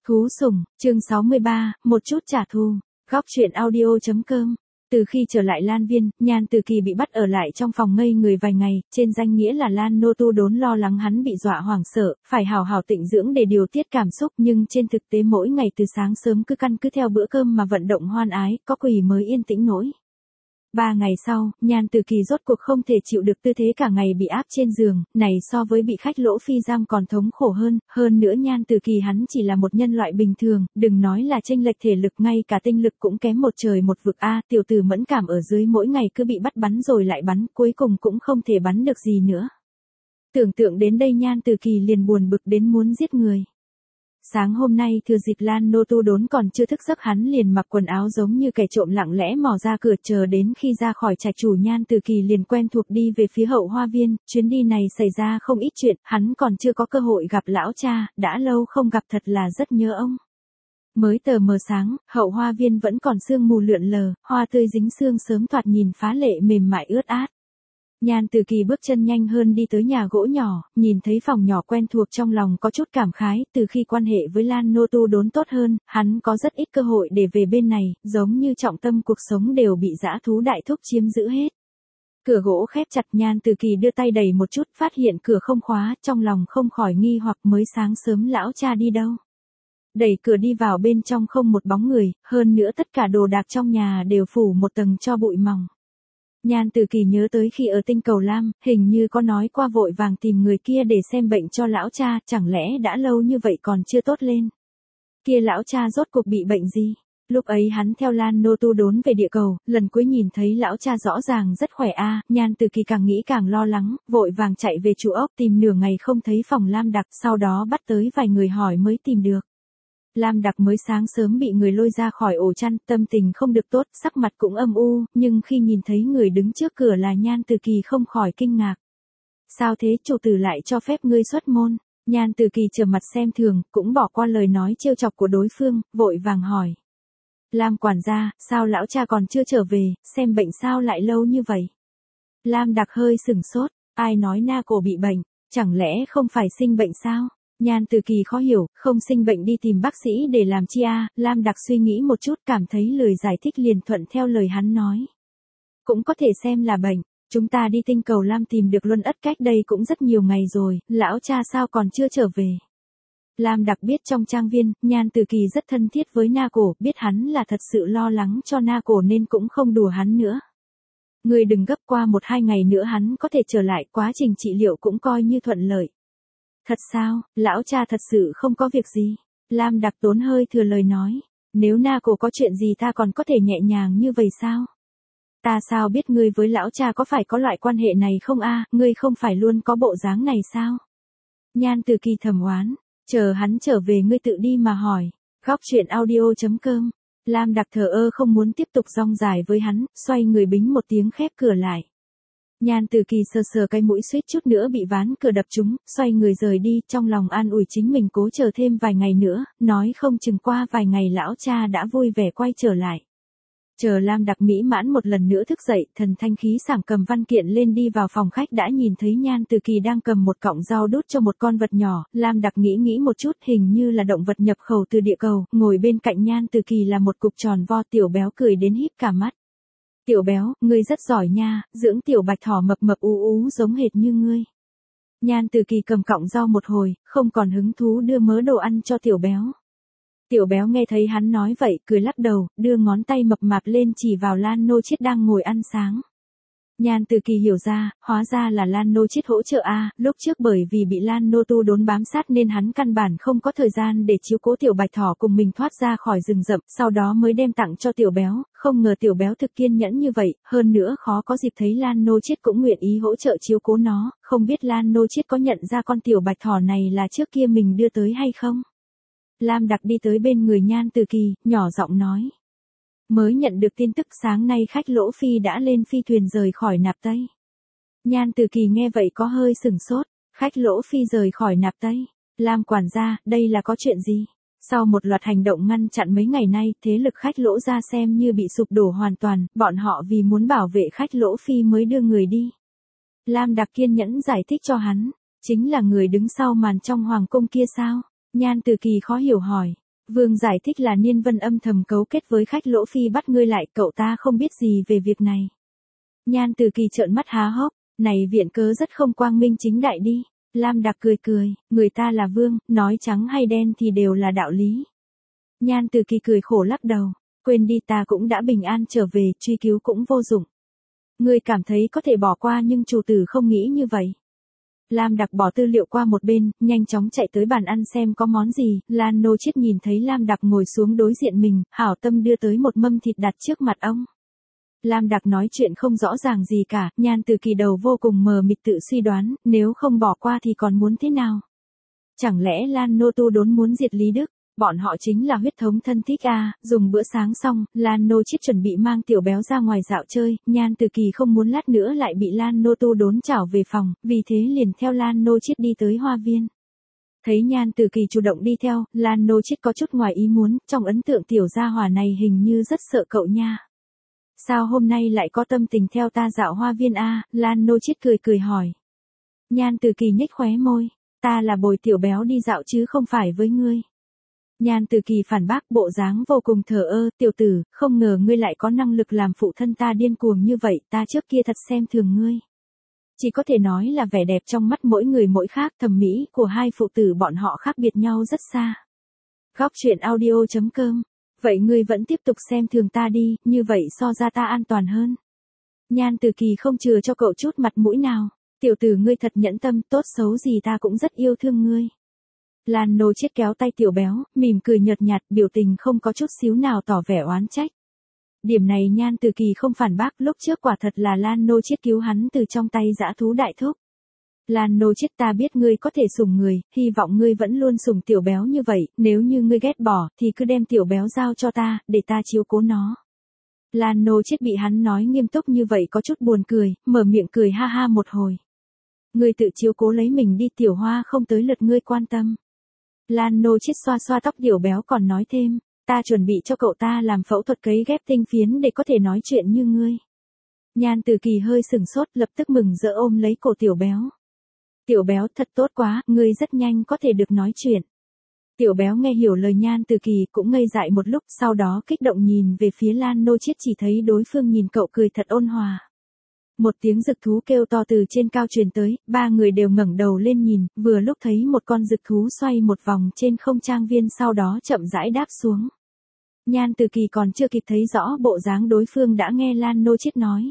Thú sủng, chương 63, một chút trả thù. Góc truyện audio.com. Từ khi trở lại Lan Viên, Nhan Từ Kỳ bị bắt ở lại trong phòng ngây người vài ngày, trên danh nghĩa là Lan Nô Tu Đốn lo lắng hắn bị dọa hoảng sợ, phải hào hào tịnh dưỡng để điều tiết cảm xúc, nhưng trên thực tế mỗi ngày từ sáng sớm cứ theo bữa cơm mà vận động hoan ái, có quỷ mới yên tĩnh nổi. 3 ngày sau, Nhan Từ Kỳ rốt cuộc không thể chịu được tư thế cả ngày bị áp trên giường, này so với bị khách lỗ phi giam còn thống khổ hơn nữa Nhan Từ Kỳ hắn chỉ là một nhân loại bình thường, đừng nói là chênh lệch thể lực, ngay cả tinh lực cũng kém một trời một vực a, tiểu tử mẫn cảm ở dưới mỗi ngày cứ bị bắt bắn rồi lại bắn, cuối cùng cũng không thể bắn được gì nữa. Tưởng tượng đến đây Nhan Từ Kỳ liền buồn bực đến muốn giết người. Sáng hôm nay thừa dịp Lan Nô Tu Đốn còn chưa thức giấc, hắn liền mặc quần áo giống như kẻ trộm lặng lẽ mò ra cửa, chờ đến khi ra khỏi trạch chủ Nhan Từ Kỳ liền quen thuộc đi về phía hậu hoa viên. Chuyến đi này xảy ra không ít chuyện, hắn còn chưa có cơ hội gặp lão cha, đã lâu không gặp thật là rất nhớ ông. Mới tờ mờ sáng, hậu hoa viên vẫn còn sương mù lượn lờ, hoa tươi dính sương sớm thoạt nhìn phá lệ mềm mại ướt át. Nhan Từ Kỳ bước chân nhanh hơn đi tới nhà gỗ nhỏ, nhìn thấy phòng nhỏ quen thuộc trong lòng có chút cảm khái, từ khi quan hệ với Lan Nô Tu Đốn tốt hơn, hắn có rất ít cơ hội để về bên này, giống như trọng tâm cuộc sống đều bị dã thú đại thúc chiếm giữ hết. Cửa gỗ khép chặt, Nhan Từ Kỳ đưa tay đẩy một chút, phát hiện cửa không khóa, trong lòng không khỏi nghi hoặc mới sáng sớm lão cha đi đâu. Đẩy cửa đi vào bên trong không một bóng người, hơn nữa tất cả đồ đạc trong nhà đều phủ một tầng tro bụi mỏng. Nhan Từ Kỳ nhớ tới khi ở Tinh Cầu Lam, hình như có nói qua vội vàng tìm người kia để xem bệnh cho lão cha, chẳng lẽ đã lâu như vậy còn chưa tốt lên. Kia lão cha rốt cuộc bị bệnh gì? Lúc ấy hắn theo Lan Nô Tu Đốn về địa cầu, lần cuối nhìn thấy lão cha rõ ràng rất khỏe a. Nhan Từ Kỳ càng nghĩ càng lo lắng, vội vàng chạy về trụ ốc tìm nửa ngày không thấy phòng Lam Đặc, sau đó bắt tới vài người hỏi mới tìm được. Lam Đặc mới sáng sớm bị người lôi ra khỏi ổ chăn, tâm tình không được tốt, sắc mặt cũng âm u, nhưng khi nhìn thấy người đứng trước cửa là Nhan Từ Kỳ không khỏi kinh ngạc. Sao thế, chủ tử lại cho phép ngươi xuất môn? Nhan Từ Kỳ trầm mặt xem thường, cũng bỏ qua lời nói trêu chọc của đối phương, vội vàng hỏi. Lam quản gia, sao lão cha còn chưa trở về, xem bệnh sao lại lâu như vậy? Lam Đặc hơi sửng sốt, ai nói na cổ bị bệnh, chẳng lẽ không phải sinh bệnh sao? Nhan Từ Kỳ khó hiểu, không sinh bệnh đi tìm bác sĩ để làm chi a? Lam Đặc suy nghĩ một chút, cảm thấy lời giải thích liền thuận theo lời hắn nói. Cũng có thể xem là bệnh, chúng ta đi Tinh Cầu Lam tìm được Luân Ất cách đây cũng rất nhiều ngày rồi, lão cha sao còn chưa trở về. Lam Đặc biết trong trang viên, Nhan Từ Kỳ rất thân thiết với Na Cổ, biết hắn là thật sự lo lắng cho Na Cổ nên cũng không đùa hắn nữa. Người đừng gấp, qua 1-2 ngày nữa hắn có thể trở lại, quá trình trị liệu cũng coi như thuận lợi. Thật sao, lão cha thật sự không có việc gì? Lam Đặc tốn hơi thừa lời nói. Nếu Na Cổ có chuyện gì ta còn có thể nhẹ nhàng như vậy sao? Ta sao biết ngươi với lão cha có phải có loại quan hệ này không a? Ngươi không phải luôn có bộ dáng này sao? Nhan Từ Kỳ thầm oán. Chờ hắn trở về ngươi tự đi mà hỏi. Góc truyện audio.com. Lam Đặc thờ ơ không muốn tiếp tục rong dài với hắn, xoay người bính một tiếng khép cửa lại. Nhan Từ Kỳ sờ cái mũi suýt chút nữa bị ván cửa đập trúng, xoay người rời đi, trong lòng an ủi chính mình cố chờ thêm vài ngày nữa, nói không chừng qua vài ngày lão cha đã vui vẻ quay trở lại. Chờ Lam Đặc mỹ mãn một lần nữa thức dậy, thần thanh khí sảng cầm văn kiện lên đi vào phòng khách đã nhìn thấy Nhan Từ Kỳ đang cầm một cọng rau đút cho một con vật nhỏ. Lam Đặc nghĩ một chút, hình như là động vật nhập khẩu từ địa cầu, ngồi bên cạnh Nhan Từ Kỳ là một cục tròn vo. Tiểu Béo cười đến híp cả mắt. Tiểu Béo, ngươi rất giỏi nha, dưỡng tiểu bạch thỏ mập mập ú ú giống hệt như ngươi. Nhan Từ Kỳ cầm cọng rau một hồi, không còn hứng thú đưa mớ đồ ăn cho Tiểu Béo. Tiểu Béo nghe thấy hắn nói vậy, cười lắc đầu, đưa ngón tay mập mạp lên chỉ vào Lan Nô Chiết đang ngồi ăn sáng. Nhan Từ Kỳ hiểu ra, hóa ra là Lan Nô Chiết hỗ trợ a. Lúc trước bởi vì bị Lan Nô Tu Đốn bám sát nên hắn căn bản không có thời gian để chiếu cố tiểu bạch thỏ cùng mình thoát ra khỏi rừng rậm, sau đó mới đem tặng cho Tiểu Béo, không ngờ Tiểu Béo thực kiên nhẫn như vậy, hơn nữa khó có dịp thấy Lan Nô Chiết cũng nguyện ý hỗ trợ chiếu cố nó, không biết Lan Nô Chiết có nhận ra con tiểu bạch thỏ này là trước kia mình đưa tới hay không? Lam Đặc đi tới bên người Nhan Từ Kỳ, nhỏ giọng nói. Mới nhận được tin tức sáng nay khách Lỗ Phi đã lên phi thuyền rời khỏi Nạp Tây. Nhan Từ Kỳ nghe vậy có hơi sửng sốt, khách Lỗ Phi rời khỏi Nạp Tây. Lam quản gia, đây là có chuyện gì? Sau một loạt hành động ngăn chặn mấy ngày nay, thế lực khách Lỗ ra xem như bị sụp đổ hoàn toàn, bọn họ vì muốn bảo vệ khách Lỗ Phi mới đưa người đi. Lam Đặc kiên nhẫn giải thích cho hắn, chính là người đứng sau màn trong hoàng cung kia sao? Nhan Từ Kỳ khó hiểu hỏi. Vương giải thích là Niên Vân âm thầm cấu kết với khách Lỗ Phi bắt ngươi lại, cậu ta không biết gì về việc này. Nhan Từ Kỳ trợn mắt há hốc, này viện cớ rất không quang minh chính đại đi. Lam Đặc cười cười, người ta là vương, nói trắng hay đen thì đều là đạo lý. Nhan Từ Kỳ cười khổ lắc đầu, quên đi, ta cũng đã bình an trở về, truy cứu cũng vô dụng. Ngươi cảm thấy có thể bỏ qua nhưng chủ tử không nghĩ như vậy. Lam Đặc bỏ tư liệu qua một bên, nhanh chóng chạy tới bàn ăn xem có món gì. Lan Nô Chiết nhìn thấy Lam Đặc ngồi xuống đối diện mình, hảo tâm đưa tới một mâm thịt đặt trước mặt ông. Lam Đặc nói chuyện không rõ ràng gì cả, Nhan Từ Kỳ đầu vô cùng mờ mịt tự suy đoán, nếu không bỏ qua thì còn muốn thế nào? Chẳng lẽ Lan Nô Tu Đốn muốn diệt Lý Đức? Bọn họ chính là huyết thống thân thích à? Dùng bữa sáng xong, Lan Nô Chiết chuẩn bị mang Tiểu Béo ra ngoài dạo chơi, Nhan Từ Kỳ không muốn lát nữa lại bị Lan Nô Tu Đốn trảo về phòng, vì thế liền theo Lan Nô Chiết đi tới hoa viên. Thấy Nhan Từ Kỳ chủ động đi theo, Lan Nô Chiết có chút ngoài ý muốn, trong ấn tượng tiểu gia hỏa này hình như rất sợ cậu nha. Sao hôm nay lại có tâm tình theo ta dạo hoa viên a? Lan Nô Chiết cười cười hỏi. Nhan Từ Kỳ nhếch khóe môi, ta là bồi Tiểu Béo đi dạo chứ không phải với ngươi. Nhan Từ Kỳ phản bác bộ dáng vô cùng thờ ơ, tiểu tử, không ngờ ngươi lại có năng lực làm phụ thân ta điên cuồng như vậy, ta trước kia thật xem thường ngươi. Chỉ có thể nói là vẻ đẹp trong mắt mỗi người mỗi khác, thẩm mỹ của hai phụ tử bọn họ khác biệt nhau rất xa. Góc truyện audio.com. Vậy ngươi vẫn tiếp tục xem thường ta đi, như vậy so ra ta an toàn hơn. Nhan Từ Kỳ không chừa cho cậu chút mặt mũi nào. Tiểu tử ngươi thật nhẫn tâm, tốt xấu gì ta cũng rất yêu thương ngươi. Lan Nô Chiết kéo tay Tiểu Béo, mỉm cười nhợt nhạt, biểu tình không có chút xíu nào tỏ vẻ oán trách. Điểm này Nhan Từ Kỳ không phản bác, lúc trước quả thật là Lan Nô Chiết cứu hắn từ trong tay dã thú đại thúc. Lan Nô Chiết, ta biết ngươi có thể sủng người, hy vọng ngươi vẫn luôn sủng Tiểu Béo như vậy, nếu như ngươi ghét bỏ, thì cứ đem Tiểu Béo giao cho ta, để ta chiếu cố nó. Lan Nô Chiết bị hắn nói nghiêm túc như vậy có chút buồn cười, mở miệng cười ha ha một hồi. Ngươi tự chiếu cố lấy mình đi, Tiểu Hoa không tới lượt ngươi quan tâm. Lan Nô Chiết xoa xoa tóc Tiểu Béo còn nói thêm, ta chuẩn bị cho cậu ta làm phẫu thuật cấy ghép tinh phiến để có thể nói chuyện như ngươi. Nhan Từ Kỳ hơi sừng sốt, lập tức mừng rỡ ôm lấy cổ Tiểu Béo. Tiểu Béo, thật tốt quá, ngươi rất nhanh có thể được nói chuyện. Tiểu Béo nghe hiểu lời Nhan Từ Kỳ cũng ngây dại một lúc, sau đó kích động nhìn về phía Lan Nô Chiết, chỉ thấy đối phương nhìn cậu cười thật ôn hòa. Một tiếng dực thú kêu to từ trên cao truyền tới, ba người đều ngẩng đầu lên nhìn, vừa lúc thấy một con dực thú xoay một vòng trên không trang viên sau đó chậm rãi đáp xuống. Nhan Từ Kỳ còn chưa kịp thấy rõ bộ dáng đối phương đã nghe Lan Nô Chiết nói.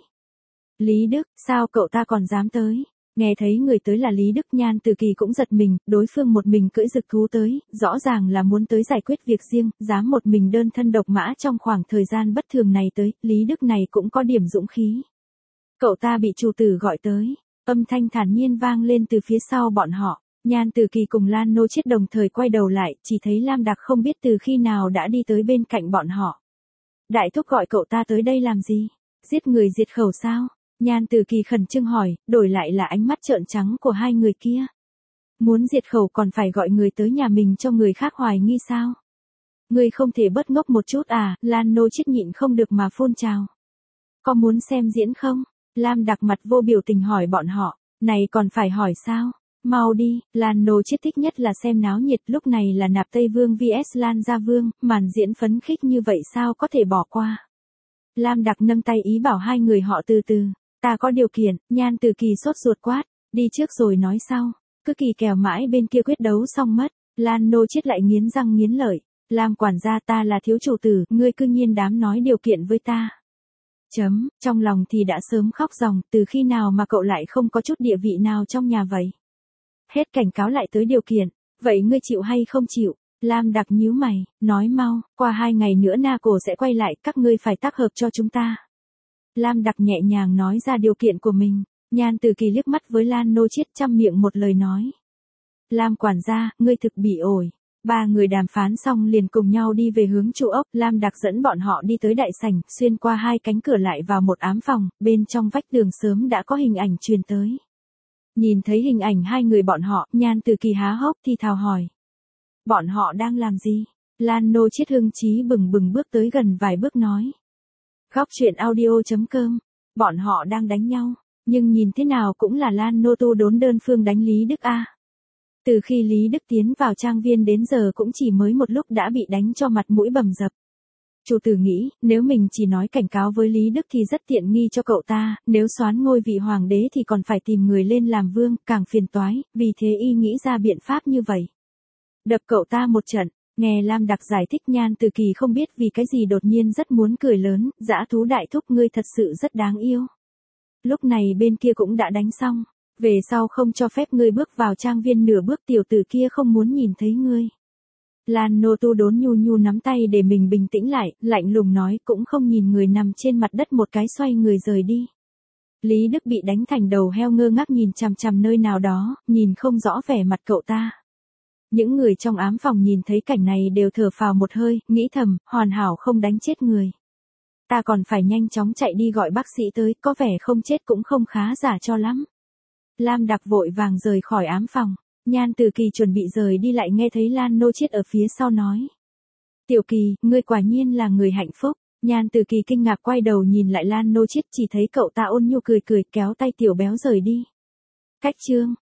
Lý Đức, sao cậu ta còn dám tới? Nghe thấy người tới là Lý Đức, Nhan Từ Kỳ cũng giật mình, đối phương một mình cưỡi dực thú tới, rõ ràng là muốn tới giải quyết việc riêng, dám một mình đơn thân độc mã trong khoảng thời gian bất thường này tới, Lý Đức này cũng có điểm dũng khí. Cậu ta bị chủ tử gọi tới, âm thanh thản nhiên vang lên từ phía sau bọn họ. Nhan Từ Kỳ cùng Lan Nô Chiết đồng thời quay đầu lại, chỉ thấy Lam Đặc không biết từ khi nào đã đi tới bên cạnh bọn họ. Đại thúc gọi cậu ta tới đây làm gì? Giết người diệt khẩu sao? Nhan Từ Kỳ khẩn trương hỏi, đổi lại là ánh mắt trợn trắng của hai người kia. Muốn diệt khẩu còn phải gọi người tới nhà mình cho người khác hoài nghi sao? Ngươi không thể bớt ngốc một chút à? Lan Nô Chiết nhịn không được mà phun trào. Có muốn xem diễn không? Lam Đặc mặt vô biểu tình hỏi bọn họ, này còn phải hỏi sao? Mau đi, Lan Nô Chiết thích nhất là xem náo nhiệt, lúc này là Nạp Tây Vương vs Lan Gia Vương, màn diễn phấn khích như vậy sao có thể bỏ qua? Lam Đặc nâng tay ý bảo hai người họ từ từ, ta có điều kiện. Nhan Từ Kỳ sốt ruột quát, đi trước rồi nói sau, cứ kỳ kèo mãi bên kia quyết đấu xong mất. Lan Nô Chiết lại nghiến răng nghiến lợi, Lam quản gia, ta là thiếu chủ tử, ngươi cư nhiên dám nói điều kiện với ta. Trong lòng thì đã sớm khóc ròng, từ khi nào mà cậu lại không có chút địa vị nào trong nhà vậy? Hết cảnh cáo lại tới điều kiện, vậy ngươi chịu hay không chịu? Lam Đặc nhíu mày, nói mau, qua 2 ngày nữa Na Cổ sẽ quay lại, các ngươi phải tác hợp cho chúng ta. Lam Đặc nhẹ nhàng nói ra điều kiện của mình, Nhan Từ Kỳ liếc mắt với Lan Nô Chiết trăm miệng một lời nói. Lam quản gia, ngươi thực bị ổi. Ba người đàm phán xong liền cùng nhau đi về hướng trụ ốc, Lam Đặc dẫn bọn họ đi tới đại sảnh, xuyên qua 2 cánh cửa lại vào một ám phòng, bên trong vách tường sớm đã có hình ảnh truyền tới. Nhìn thấy hình ảnh hai người bọn họ, Nhan Từ Kỳ há hốc thì thào hỏi. Bọn họ đang làm gì? Lan Nô Chiết hưng chí bừng bừng bước tới gần vài bước nói. Góc truyện audio.com, bọn họ đang đánh nhau, nhưng nhìn thế nào cũng là Lan Nô Tu Đốn đơn phương đánh Lý Đức a. Từ khi Lý Đức tiến vào trang viên đến giờ cũng chỉ mới một lúc đã bị đánh cho mặt mũi bầm dập. Chủ tử nghĩ, nếu mình chỉ nói cảnh cáo với Lý Đức thì rất tiện nghi cho cậu ta, nếu soán ngôi vị hoàng đế thì còn phải tìm người lên làm vương, càng phiền toái, vì thế y nghĩ ra biện pháp như vậy. Đập cậu ta một trận, nghe Lam Đặc giải thích Nhan Từ Kỳ không biết vì cái gì đột nhiên rất muốn cười lớn, dã thú đại thúc ngươi thật sự rất đáng yêu. Lúc này bên kia cũng đã đánh xong, về sau không cho phép ngươi bước vào trang viên nửa bước, tiểu tử kia không muốn nhìn thấy ngươi. Lan Nô Tu đốn nhu nhu nắm tay để mình bình tĩnh lại, lạnh lùng nói cũng không nhìn người nằm trên mặt đất một cái xoay người rời đi. Lý Đức bị đánh thành đầu heo ngơ ngác nhìn chằm chằm nơi nào đó, nhìn không rõ vẻ mặt cậu ta. Những người trong ám phòng nhìn thấy cảnh này đều thở phào một hơi, nghĩ thầm, hoàn hảo không đánh chết người. Ta còn phải nhanh chóng chạy đi gọi bác sĩ tới, có vẻ không chết cũng không khá giả cho lắm. Lam Đặc vội vàng rời khỏi ám phòng. Nhan Từ Kỳ chuẩn bị rời đi lại nghe thấy Lan Nô Chiết ở phía sau nói. Tiểu Kỳ, ngươi quả nhiên là người hạnh phúc. Nhan Từ Kỳ kinh ngạc quay đầu nhìn lại Lan Nô Chiết, chỉ thấy cậu ta ôn nhu cười cười kéo tay tiểu béo rời đi. Cách chương